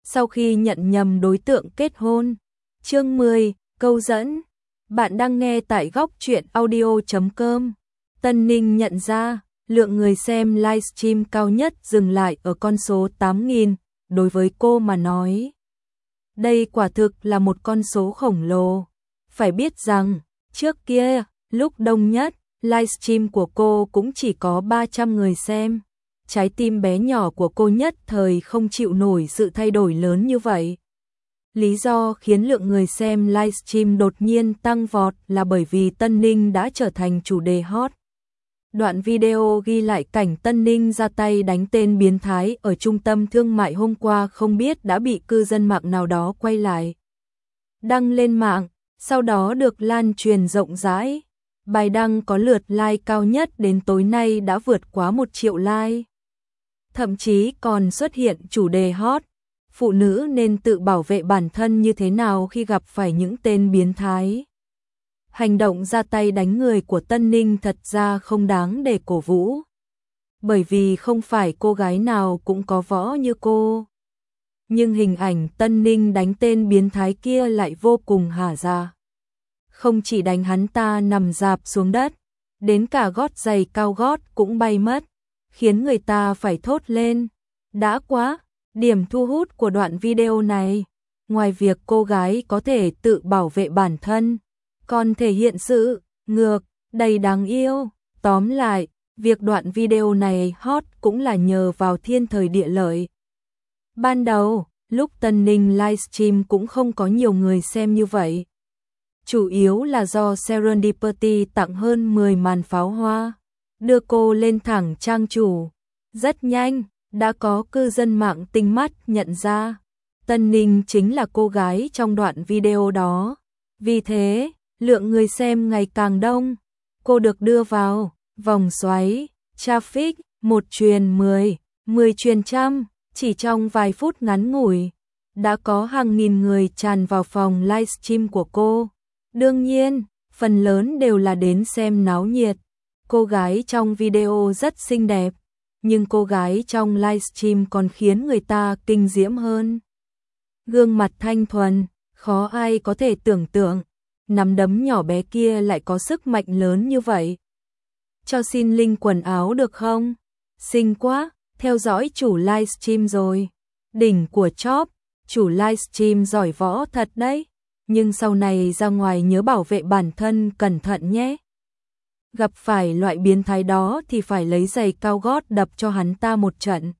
sau khi nhận nhầm đối tượng kết hôn. Chương 10, câu dẫn. Bạn đang nghe tại góc truyện audio.com. Tân Ninh nhận ra, lượng người xem livestream cao nhất dừng lại ở con số 8.000, đối với cô mà nói. Đây quả thực là một con số khổng lồ. Phải biết rằng, trước kia, lúc đông nhất, livestream của cô cũng chỉ có 300 người xem. Trái tim bé nhỏ của cô nhất thời không chịu nổi sự thay đổi lớn như vậy. Lý do khiến lượng người xem livestream đột nhiên tăng vọt là bởi vì Tân Ninh đã trở thành chủ đề hot. Đoạn video ghi lại cảnh Tân Ninh ra tay đánh tên biến thái ở trung tâm thương mại hôm qua không biết đã bị cư dân mạng nào đó quay lại, đăng lên mạng, sau đó được lan truyền rộng rãi. Bài đăng có lượt like cao nhất đến tối nay đã vượt quá 1 triệu like. Thậm chí còn xuất hiện chủ đề hot, phụ nữ nên tự bảo vệ bản thân như thế nào khi gặp phải những tên biến thái. Hành động ra tay đánh người của Tân Ninh thật ra không đáng để cổ vũ. Bởi vì không phải cô gái nào cũng có võ như cô. Nhưng hình ảnh Tân Ninh đánh tên biến thái kia lại vô cùng hả dạ. Không chỉ đánh hắn ta nằm rạp xuống đất, đến cả gót giày cao gót cũng bay mất, khiến người ta phải thốt lên. Đã quá, điểm thu hút của đoạn video này, ngoài việc cô gái có thể tự bảo vệ bản thân, còn thể hiện sự ngược, đầy đáng yêu. Tóm lại, việc đoạn video này hot cũng là nhờ vào thiên thời địa lợi. Ban đầu, lúc Tân Ninh livestream cũng không có nhiều người xem như vậy. Chủ yếu là do Serendipity tặng hơn 10 màn pháo hoa, đưa cô lên thẳng trang chủ. Rất nhanh, đã có cư dân mạng tinh mắt nhận ra, Tân Ninh chính là cô gái trong đoạn video đó. Vì thế, lượng người xem ngày càng đông. Cô được đưa vào vòng xoáy traffic 1 truyền 10, 10 truyền trăm, chỉ trong vài phút ngắn ngủi, đã có hàng nghìn người tràn vào phòng livestream của cô. Đương nhiên, phần lớn đều là đến xem náo nhiệt. Cô gái trong video rất xinh đẹp, nhưng cô gái trong livestream còn khiến người ta kinh diễm hơn. Gương mặt thanh thuần, khó ai có thể tưởng tượng, nắm đấm nhỏ bé kia lại có sức mạnh lớn như vậy. Cho xin link quần áo được không? Xinh quá, theo dõi chủ livestream rồi. Đỉnh của chóp, chủ livestream giỏi võ thật đấy. Nhưng sau này ra ngoài nhớ bảo vệ bản thân cẩn thận nhé. Gặp phải loại biến thái đó thì phải lấy giày cao gót đập cho hắn ta một trận.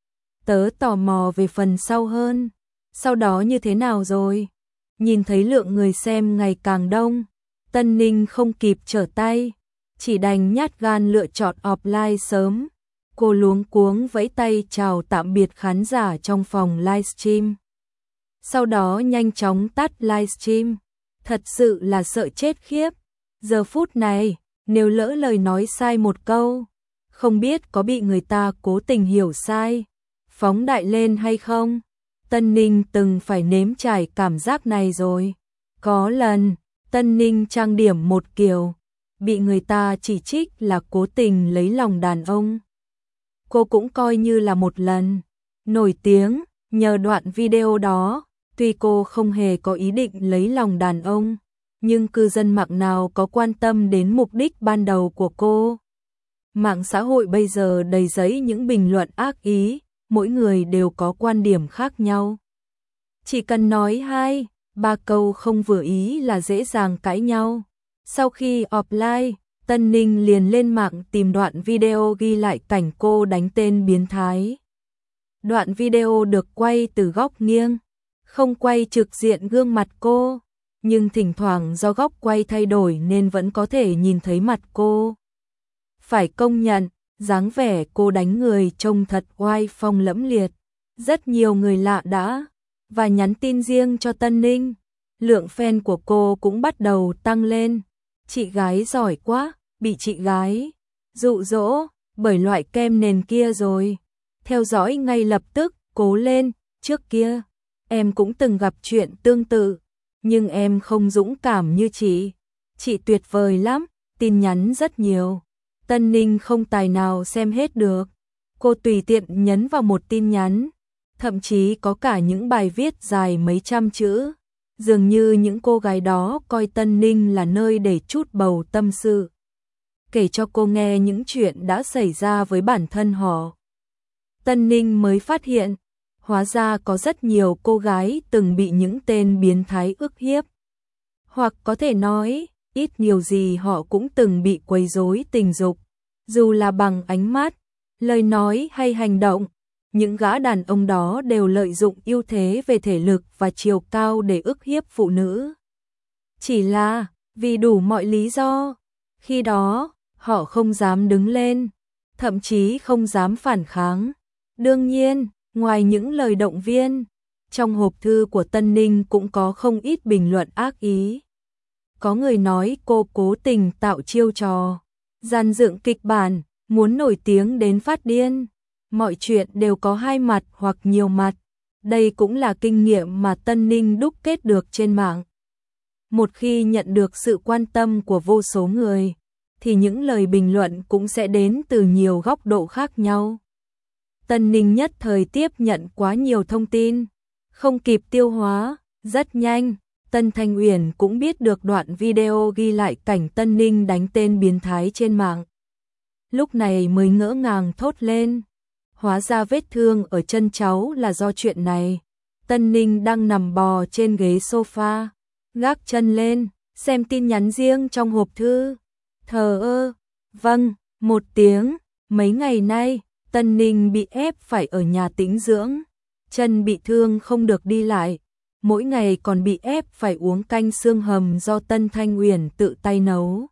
Tớ tò mò về phần sau hơn. Sau đó như thế nào rồi? Nhìn thấy lượng người xem ngày càng đông, Tân Ninh không kịp trở tay, chỉ đành nhát gan lựa chọn offline sớm. Cô luống cuống vẫy tay chào tạm biệt khán giả trong phòng livestream. Sau đó nhanh chóng tắt livestream. Thật sự là sợ chết khiếp. Giờ phút này, nếu lỡ lời nói sai một câu, không biết có bị người ta cố tình hiểu sai, phóng đại lên hay không. Tân Ninh từng phải nếm trải cảm giác này rồi. Có lần, Tân Ninh trang điểm một kiểu, bị người ta chỉ trích là cố tình lấy lòng đàn ông. Cô cũng coi như là một lần nổi tiếng nhờ đoạn video đó. Tuy cô không hề có ý định lấy lòng đàn ông, nhưng cư dân mạng nào có quan tâm đến mục đích ban đầu của cô. Mạng xã hội bây giờ đầy rẫy những bình luận ác ý, mỗi người đều có quan điểm khác nhau. Chỉ cần nói 2, 3 câu không vừa ý là dễ dàng cãi nhau. Sau khi offline, Tân Ninh liền lên mạng tìm đoạn video ghi lại cảnh cô đánh tên biến thái. Đoạn video được quay từ góc nghiêng, không quay trực diện gương mặt cô, nhưng thỉnh thoảng do góc quay thay đổi nên vẫn có thể nhìn thấy mặt cô. Phải công nhận, dáng vẻ cô đánh người trông thật oai phong lẫm liệt. Rất nhiều người lạ đã và nhắn tin riêng cho Tân Ninh. Lượng fan của cô cũng bắt đầu tăng lên. Chị gái giỏi quá, bị chị gái dụ dỗ bởi loại kem nền kia rồi. Theo dõi ngay lập tức, cố lên, trước kia em cũng từng gặp chuyện tương tự, nhưng em không dũng cảm như chị. Chị tuyệt vời lắm, tin nhắn rất nhiều. Tân Ninh không tài nào xem hết được. Cô tùy tiện nhấn vào một tin nhắn. thậm chí có cả những bài viết dài mấy trăm chữ. Dường như những cô gái đó coi Tân Ninh là nơi để trút bầu tâm sự, kể cho cô nghe những chuyện đã xảy ra với bản thân họ. Tân Ninh mới phát hiện, hóa ra có rất nhiều cô gái từng bị những tên biến thái ức hiếp. Hoặc có thể nói, ít nhiều gì họ cũng từng bị quấy rối tình dục, dù là bằng ánh mắt, lời nói hay hành động. Những gã đàn ông đó đều lợi dụng ưu thế về thể lực và chiều cao để ức hiếp phụ nữ. Chỉ là vì đủ mọi lý do, khi đó họ không dám đứng lên, thậm chí không dám phản kháng. Đương nhiên, ngoài những lời động viên, trong hộp thư của Tân Ninh cũng có không ít bình luận ác ý. Có người nói cô cố tình tạo chiêu trò, dàn dựng kịch bản, muốn nổi tiếng đến phát điên. Mọi chuyện đều có hai mặt hoặc nhiều mặt. Đây cũng là kinh nghiệm mà Tân Ninh đúc kết được trên mạng. Một khi nhận được sự quan tâm của vô số người, thì những lời bình luận cũng sẽ đến từ nhiều góc độ khác nhau. Tân Ninh nhất thời tiếp nhận quá nhiều thông tin, không kịp tiêu hóa. Rất nhanh, Tân Thanh Uyển cũng biết được đoạn video ghi lại cảnh Tân Ninh đánh tên biến thái trên mạng. Lúc này mới ngỡ ngàng thốt lên. Hóa ra vết thương ở chân cháu là do chuyện này. Tân Ninh đang nằm bò trên ghế sofa, gác chân lên, xem tin nhắn riêng trong hộp thư. Thờ ơ, vâng, một tiếng. Mấy ngày nay, Tân Ninh bị ép phải ở nhà tĩnh dưỡng, chân bị thương không được đi lại, mỗi ngày còn bị ép phải uống canh xương hầm do Tân Thanh Uyển tự tay nấu.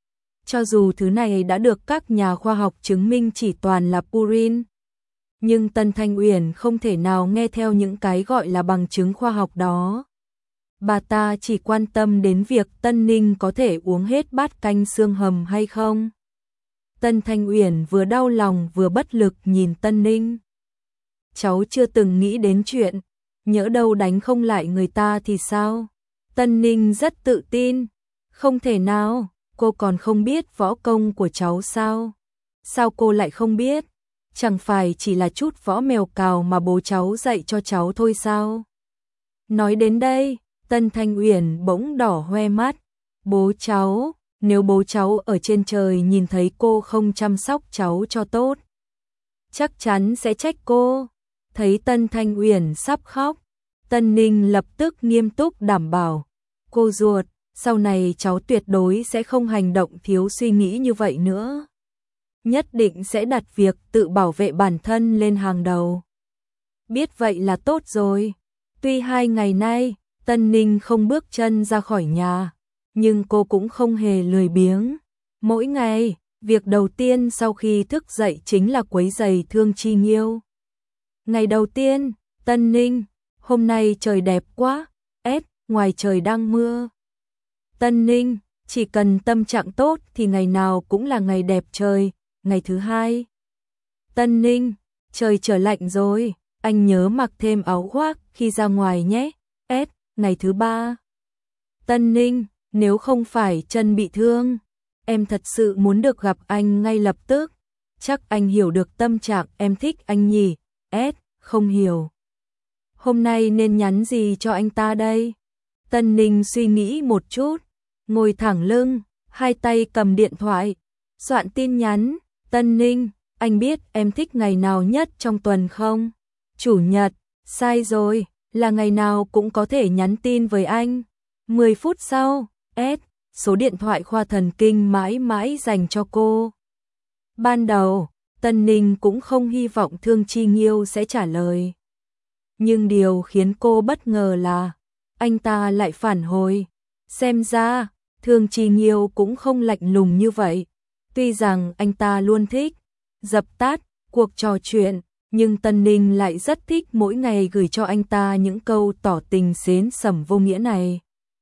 Cho dù thứ này đã được các nhà khoa học chứng minh chỉ toàn là purin, nhưng Tân Thanh Uyển không thể nào nghe theo những cái gọi là bằng chứng khoa học đó. Bà ta chỉ quan tâm đến việc Tân Ninh có thể uống hết bát canh xương hầm hay không. Tân Thanh Uyển vừa đau lòng vừa bất lực nhìn Tân Ninh. Cháu chưa từng nghĩ đến chuyện, nhỡ đâu đánh không lại người ta thì sao? Tân Ninh rất tự tin. Không thể nào, cô còn không biết võ công của cháu sao? Sao cô lại không biết? Chẳng phải chỉ là chút võ mèo cào mà bố cháu dạy cho cháu thôi sao? Nói đến đây, Tân Thanh Uyển bỗng đỏ hoe mắt. Bố cháu, nếu bố cháu ở trên trời nhìn thấy cô không chăm sóc cháu cho tốt, chắc chắn sẽ trách cô. Thấy Tân Thanh Uyển sắp khóc, Tân Ninh lập tức nghiêm túc đảm bảo. Cô ruột, sau này cháu tuyệt đối sẽ không hành động thiếu suy nghĩ như vậy nữa. Nhất định sẽ đặt việc tự bảo vệ bản thân lên hàng đầu. Biết vậy là tốt rồi. Tuy 2 ngày nay, Tân Ninh không bước chân ra khỏi nhà, nhưng cô cũng không hề lười biếng. Mỗi ngày, việc đầu tiên sau khi thức dậy chính là quấy giày Thương Chi Nghiêu. Ngày đầu tiên, Tân Ninh, hôm nay trời đẹp quá, ngoài trời đang mưa. Tân Ninh, chỉ cần tâm trạng tốt thì ngày nào cũng là ngày đẹp trời. Ngày thứ hai, Tân Ninh, trời trở lạnh rồi, anh nhớ mặc thêm áo khoác khi ra ngoài nhé. Ngày thứ ba, Tân Ninh, nếu không phải chân bị thương, em thật sự muốn được gặp anh ngay lập tức. Chắc anh hiểu được tâm trạng em thích anh nhỉ? Không hiểu. Hôm nay nên nhắn gì cho anh ta đây? Tân Ninh suy nghĩ một chút, ngồi thẳng lưng, hai tay cầm điện thoại, soạn tin nhắn. Tân Ninh, anh biết em thích ngày nào nhất trong tuần không? Chủ nhật. Sai rồi, là ngày nào cũng có thể nhắn tin với anh. 10 phút sau, số điện thoại khoa thần kinh mãi mãi dành cho cô. Ban đầu, Tân Ninh cũng không hy vọng Thương Chi Nghiêu sẽ trả lời. Nhưng điều khiến cô bất ngờ là anh ta lại phản hồi. Xem ra, Thương Chi Nghiêu cũng không lạnh lùng như vậy. Tuy rằng anh ta luôn thích dập tắt cuộc trò chuyện, nhưng Tân Ninh lại rất thích mỗi ngày gửi cho anh ta những câu tỏ tình xến sẩm vô nghĩa này.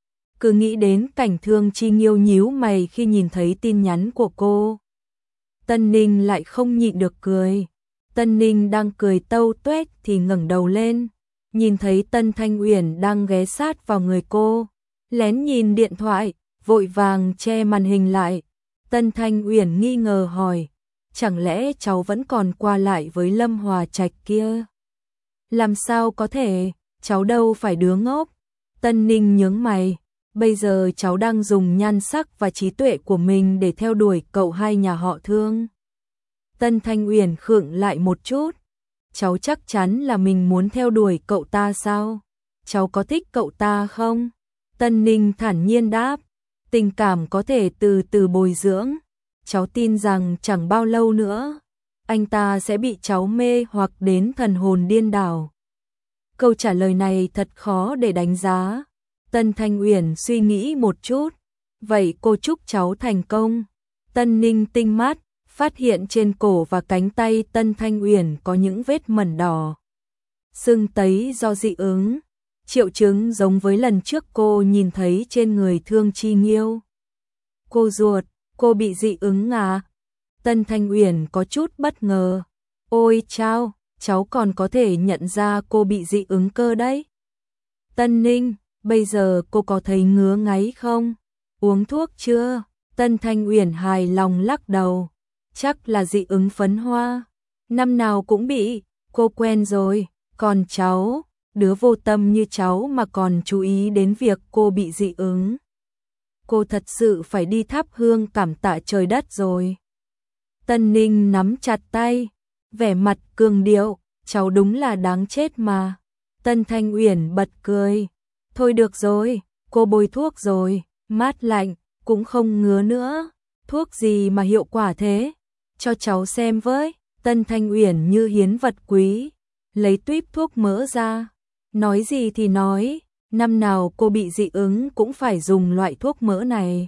Cứ nghĩ đến cảnh Thương Chi Nghiêu nhíu mày khi nhìn thấy tin nhắn của cô, Tân Ninh lại không nhịn được cười. Tân Ninh đang cười tâu tuét thì ngẩng đầu lên, nhìn thấy Tân Thanh Uyển đang ghé sát vào người cô, lén nhìn điện thoại, vội vàng che màn hình lại. Tân Thanh Uyển nghi ngờ hỏi, chẳng lẽ cháu vẫn còn qua lại với Lâm Hòa Trạch kia? Làm sao có thể, cháu đâu phải đứa ngốc. Tân Ninh nhướng mày, bây giờ cháu đang dùng nhan sắc và trí tuệ của mình để theo đuổi cậu hai nhà họ Thương. Tân Thanh Uyển khựng lại một chút, cháu chắc chắn là mình muốn theo đuổi cậu ta sao? Cháu có thích cậu ta không? Tân Ninh thản nhiên đáp, tình cảm có thể từ từ bồi dưỡng, cháu tin rằng chẳng bao lâu nữa, anh ta sẽ bị cháu mê hoặc đến thần hồn điên đảo. Câu trả lời này thật khó để đánh giá. Tân Thanh Uyển suy nghĩ một chút, vậy cô chúc cháu thành công. Tân Ninh tinh mắt, phát hiện trên cổ và cánh tay Tân Thanh Uyển có những vết mẩn đỏ. Sưng tấy do dị ứng, triệu chứng giống với lần trước cô nhìn thấy trên người Thương Chi Nghiêu. Cô ruột, cô bị dị ứng à? Tân Thanh Uyển có chút bất ngờ. Ôi chao, cháu còn có thể nhận ra cô bị dị ứng cơ đấy. Tân Ninh, bây giờ cô có thấy ngứa ngáy không? Uống thuốc chưa? Tân Thanh Uyển hài lòng lắc đầu. Chắc là dị ứng phấn hoa. Năm nào cũng bị, cô quen rồi. Còn cháu, đứa vô tâm như cháu mà còn chú ý đến việc cô bị dị ứng. Cô thật sự phải đi thắp hương cảm tạ trời đất rồi. Tân Ninh nắm chặt tay, vẻ mặt cường điệu, cháu đúng là đáng chết mà. Tân Thanh Uyển bật cười. Thôi được rồi, cô bôi thuốc rồi, mát lạnh, cũng không ngứa nữa. Thuốc gì mà hiệu quả thế? Cho cháu xem với. Tân Thanh Uyển như hiến vật quý, lấy tuýp thuốc mỡ ra. Nói gì thì nói, năm nào cô bị dị ứng cũng phải dùng loại thuốc mỡ này.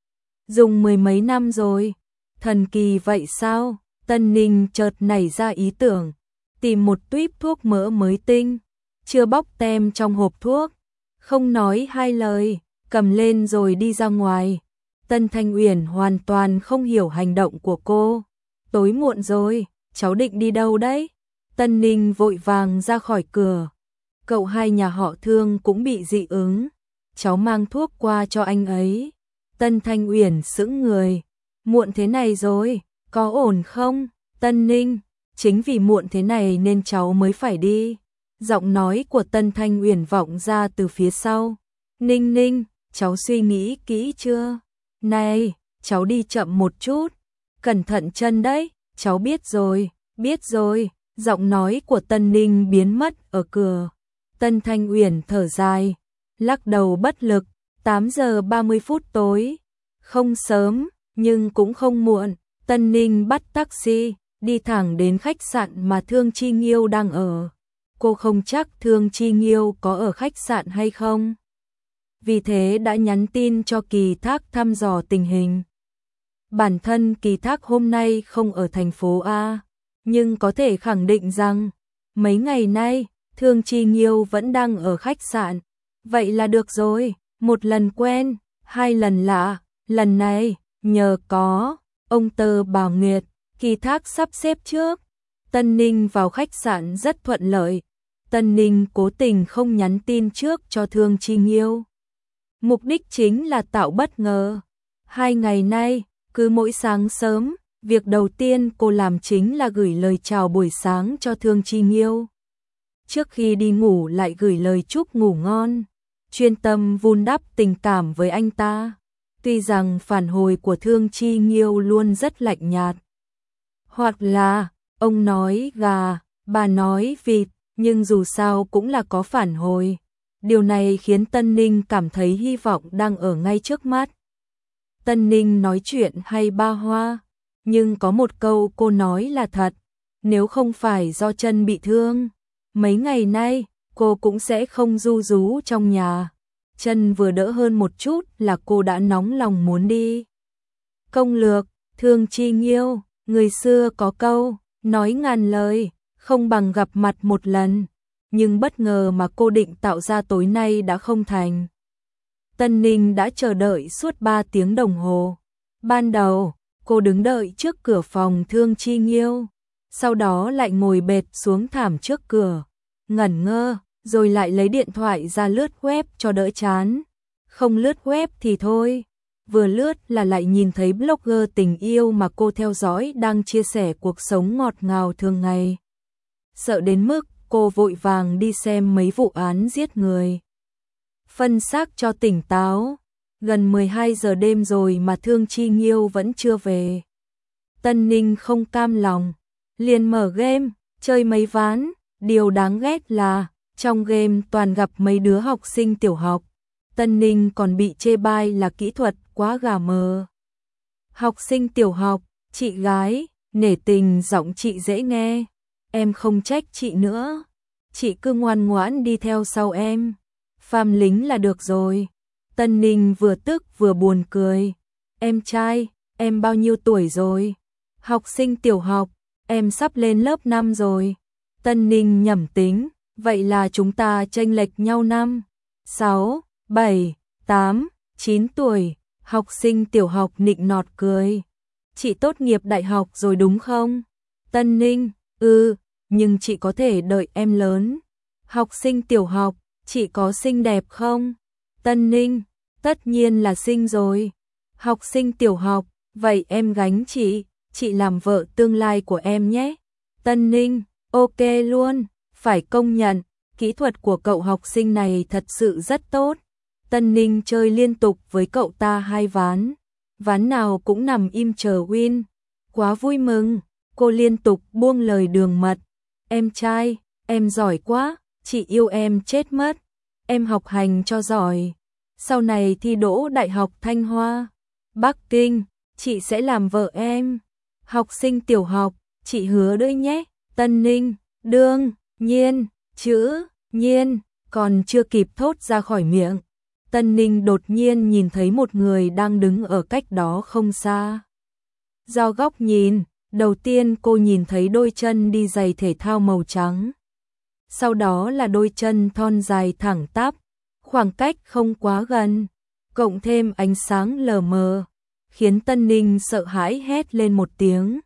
Dùng mười mấy năm rồi. Thần kỳ vậy sao? Tân Ninh chợt nảy ra ý tưởng, tìm một tuýp thuốc mỡ mới tinh, chưa bóc tem trong hộp thuốc, không nói hai lời, cầm lên rồi đi ra ngoài. Tân Thanh Uyển hoàn toàn không hiểu hành động của cô. Tối muộn rồi, cháu định đi đâu đấy? Tân Ninh vội vàng ra khỏi cửa. Cậu hai nhà họ Thương cũng bị dị ứng, cháu mang thuốc qua cho anh ấy. Tân Thanh Uyển sững người. Muộn thế này rồi, có ổn không? Tân Ninh, chính vì muộn thế này nên cháu mới phải đi. Giọng nói của Tân Thanh Uyển vọng ra từ phía sau. Ninh Ninh, cháu suy nghĩ kỹ chưa? Này, cháu đi chậm một chút. Cẩn thận chân đấy, cháu biết rồi, biết rồi. Giọng nói của Tân Ninh biến mất ở cửa. Tân Thanh Uyển thở dài, lắc đầu bất lực. 8 giờ 30 phút tối, không sớm, nhưng cũng không muộn. Tân Ninh bắt taxi, đi thẳng đến khách sạn mà Thương Chi Nghiêu đang ở. Cô không chắc Thương Chi Nghiêu có ở khách sạn hay không. Vì thế đã nhắn tin cho Kỳ Thác thăm dò tình hình. Bản thân Kỳ Thác hôm nay không ở thành phố A, nhưng có thể khẳng định rằng mấy ngày nay Thương Chi Nghiêu vẫn đang ở khách sạn. Vậy là được rồi, một lần quen, hai lần lạ, lần này nhờ có ông Tơ Bảo Nguyệt, Kỳ Thác sắp xếp trước. Tân Ninh vào khách sạn rất thuận lợi. Tân Ninh cố tình không nhắn tin trước cho Thương Chi Nghiêu. Mục đích chính là tạo bất ngờ. 2 ngày nay, cứ mỗi sáng sớm, việc đầu tiên cô làm chính là gửi lời chào buổi sáng cho Thương Chi Nghiêu. Trước khi đi ngủ lại gửi lời chúc ngủ ngon, chuyên tâm vun đắp tình cảm với anh ta. Tuy rằng phản hồi của Thương Chi Nghiêu luôn rất lạnh nhạt. Hoặc là, ông nói gà, bà nói vịt, nhưng dù sao cũng là có phản hồi. Điều này khiến Tân Ninh cảm thấy hy vọng đang ở ngay trước mắt. Tân Ninh nói chuyện hay ba hoa, nhưng có một câu cô nói là thật. Nếu không phải do chân bị thương, mấy ngày nay cô cũng sẽ không ru rú trong nhà. Chân vừa đỡ hơn một chút là cô đã nóng lòng muốn đi. Công lược, Thương Chi Nghiêu, người xưa có câu, nói ngàn lời, không bằng gặp mặt một lần. Nhưng bất ngờ mà cô định tạo ra tối nay đã không thành. Tân Ninh đã chờ đợi suốt 3 tiếng đồng hồ. Ban đầu, cô đứng đợi trước cửa phòng Thương Chi Nghiêu, sau đó lại ngồi bệt xuống thảm trước cửa, ngẩn ngơ, rồi lại lấy điện thoại ra lướt web cho đỡ chán. Không lướt web thì thôi, vừa lướt là lại nhìn thấy blogger tình yêu mà cô theo dõi đang chia sẻ cuộc sống ngọt ngào thường ngày. Sợ đến mức cô vội vàng đi xem mấy vụ án giết người. Phân xác cho tỉnh táo. Gần 12 giờ đêm rồi mà Thương Chi Nghiêu vẫn chưa về. Tân Ninh không cam lòng, liền mở game, chơi mấy ván. Điều đáng ghét là, trong game toàn gặp mấy đứa học sinh tiểu học. Tân Ninh còn bị chê bai là kỹ thuật quá gà mờ. Học sinh tiểu học, chị gái, nể tình giọng chị dễ nghe. Em không trách chị nữa. Chị cứ ngoan ngoãn đi theo sau em. Phàm lính là được rồi. Tân Ninh vừa tức vừa buồn cười. Em trai, em bao nhiêu tuổi rồi? Học sinh tiểu học, em sắp lên lớp 5 rồi. Tân Ninh nhẩm tính, vậy là chúng ta chênh lệch nhau 5, 6, 7, 8, 9 tuổi. Học sinh tiểu học nịnh nọt cười. Chị tốt nghiệp đại học rồi đúng không? Tân Ninh, nhưng chị có thể đợi em lớn. Học sinh tiểu học, chị có xinh đẹp không? Tân Ninh, tất nhiên là xinh rồi. Học sinh tiểu học, vậy em gánh chị làm vợ tương lai của em nhé. Tân Ninh, ok luôn, phải công nhận, kỹ thuật của cậu học sinh này thật sự rất tốt. Tân Ninh chơi liên tục với cậu ta 2 ván. Ván nào cũng nằm im chờ win. Quá vui mừng, cô liên tục buông lời đường mật. Em trai, em giỏi quá, chị yêu em chết mất. Em học hành cho giỏi. Sau này thi đỗ Đại học Thanh Hoa, Bắc Kinh, chị sẽ làm vợ em. Học sinh tiểu học, chị hứa đấy nhé. Tân Ninh, đương nhiên, chữ nhiên, còn chưa kịp thốt ra khỏi miệng. Tân Ninh đột nhiên nhìn thấy một người đang đứng ở cách đó không xa. Do góc nhìn, đầu tiên cô nhìn thấy đôi chân đi giày thể thao màu trắng. Sau đó là đôi chân thon dài thẳng tắp, khoảng cách không quá gần, cộng thêm ánh sáng lờ mờ, khiến Tân Ninh sợ hãi hét lên một tiếng.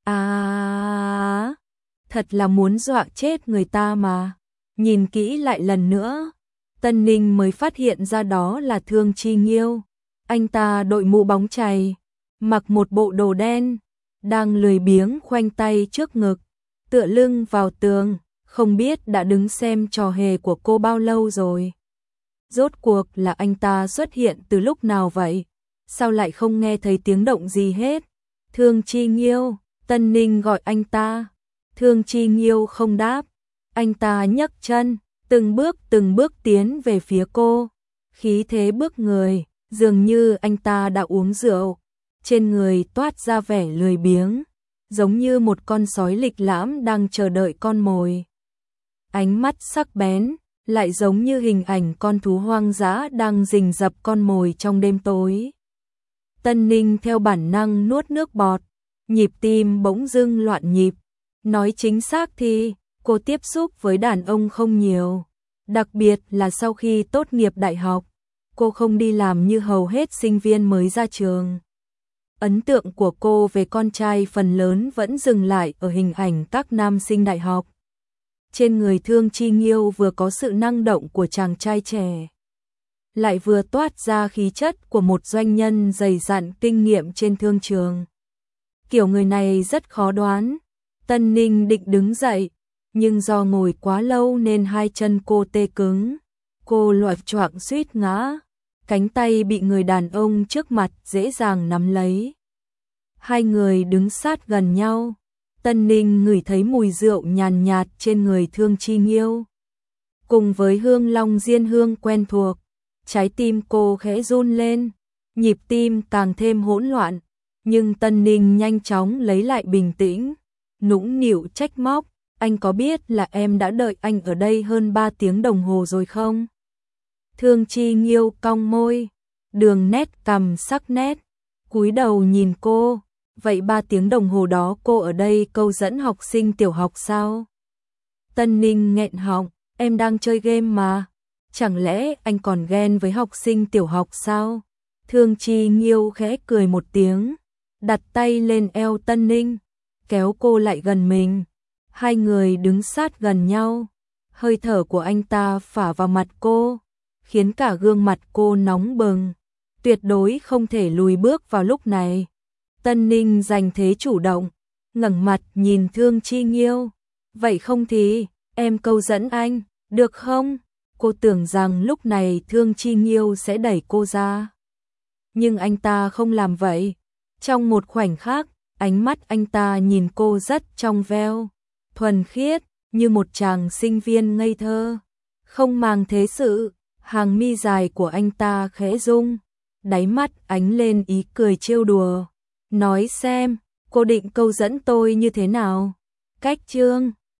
Thật là muốn dọa chết người ta mà. Nhìn kỹ lại lần nữa, Tân Ninh mới phát hiện ra đó là Thương Chi Nghiêu. Anh ta đội mũ bóng chày, mặc một bộ đồ đen, đang lười biếng khoanh tay trước ngực, tựa lưng vào tường, không biết đã đứng xem trò hề của cô bao lâu rồi. Rốt cuộc là anh ta xuất hiện từ lúc nào vậy? Sao lại không nghe thấy tiếng động gì hết? Thương Chi Nghiêu, Tân Ninh gọi anh ta. Thương Chi Nghiêu không đáp. Anh ta nhấc chân, từng bước tiến về phía cô. Khí thế bước người, dường như anh ta đã uống rượu. Trên người toát ra vẻ lười biếng, giống như một con sói lịch lãm đang chờ đợi con mồi. Ánh mắt sắc bén, lại giống như hình ảnh con thú hoang dã đang rình rập con mồi trong đêm tối. Tân Ninh theo bản năng nuốt nước bọt, nhịp tim bỗng dưng loạn nhịp. Nói chính xác thì, cô tiếp xúc với đàn ông không nhiều, đặc biệt là sau khi tốt nghiệp đại học, cô không đi làm như hầu hết sinh viên mới ra trường. Ấn tượng của cô về con trai phần lớn vẫn dừng lại ở hình ảnh các nam sinh đại học. Trên người Thương Chi Nghiêu vừa có sự năng động của chàng trai trẻ, lại vừa toát ra khí chất của một doanh nhân dày dặn kinh nghiệm trên thương trường. Kiểu người này rất khó đoán. Tân Ninh định đứng dậy, nhưng do ngồi quá lâu nên hai chân cô tê cứng. Cô loạng choạng suýt ngã, cánh tay bị người đàn ông trước mặt dễ dàng nắm lấy. Hai người đứng sát gần nhau. Tân Ninh ngửi thấy mùi rượu nhàn nhạt trên người Thương Chi Nghiêu. Cùng với hương long diên hương quen thuộc, trái tim cô khẽ run lên, nhịp tim càng thêm hỗn loạn. Nhưng Tân Ninh nhanh chóng lấy lại bình tĩnh, nũng nịu trách móc. Anh có biết là em đã đợi anh ở đây hơn 3 tiếng đồng hồ rồi không? Thương Chi Nghiêu cong môi, đường nét cằm sắc nét, cúi đầu nhìn cô. Vậy 3 tiếng đồng hồ đó cô ở đây câu dẫn học sinh tiểu học sao? Tân Ninh nghẹn họng, em đang chơi game mà. Chẳng lẽ anh còn ghen với học sinh tiểu học sao? Thương Chi Nghiêu khẽ cười một tiếng, đặt tay lên eo Tân Ninh, kéo cô lại gần mình. Hai người đứng sát gần nhau, hơi thở của anh ta phả vào mặt cô, khiến cả gương mặt cô nóng bừng. Tuyệt đối không thể lùi bước vào lúc này. Tân Ninh giành thế chủ động, ngẩng mặt nhìn Thương Chi Nghiêu. Vậy không thì, em câu dẫn anh, được không? Cô tưởng rằng lúc này Thương Chi Nghiêu sẽ đẩy cô ra. Nhưng anh ta không làm vậy. Trong một khoảnh khắc, ánh mắt anh ta nhìn cô rất trong veo, thuần khiết, như một chàng sinh viên ngây thơ. Không màng thế sự, hàng mi dài của anh ta khẽ rung, đáy mắt ánh lên ý cười trêu đùa. Nói xem, cô định câu dẫn tôi như thế nào? Cách chương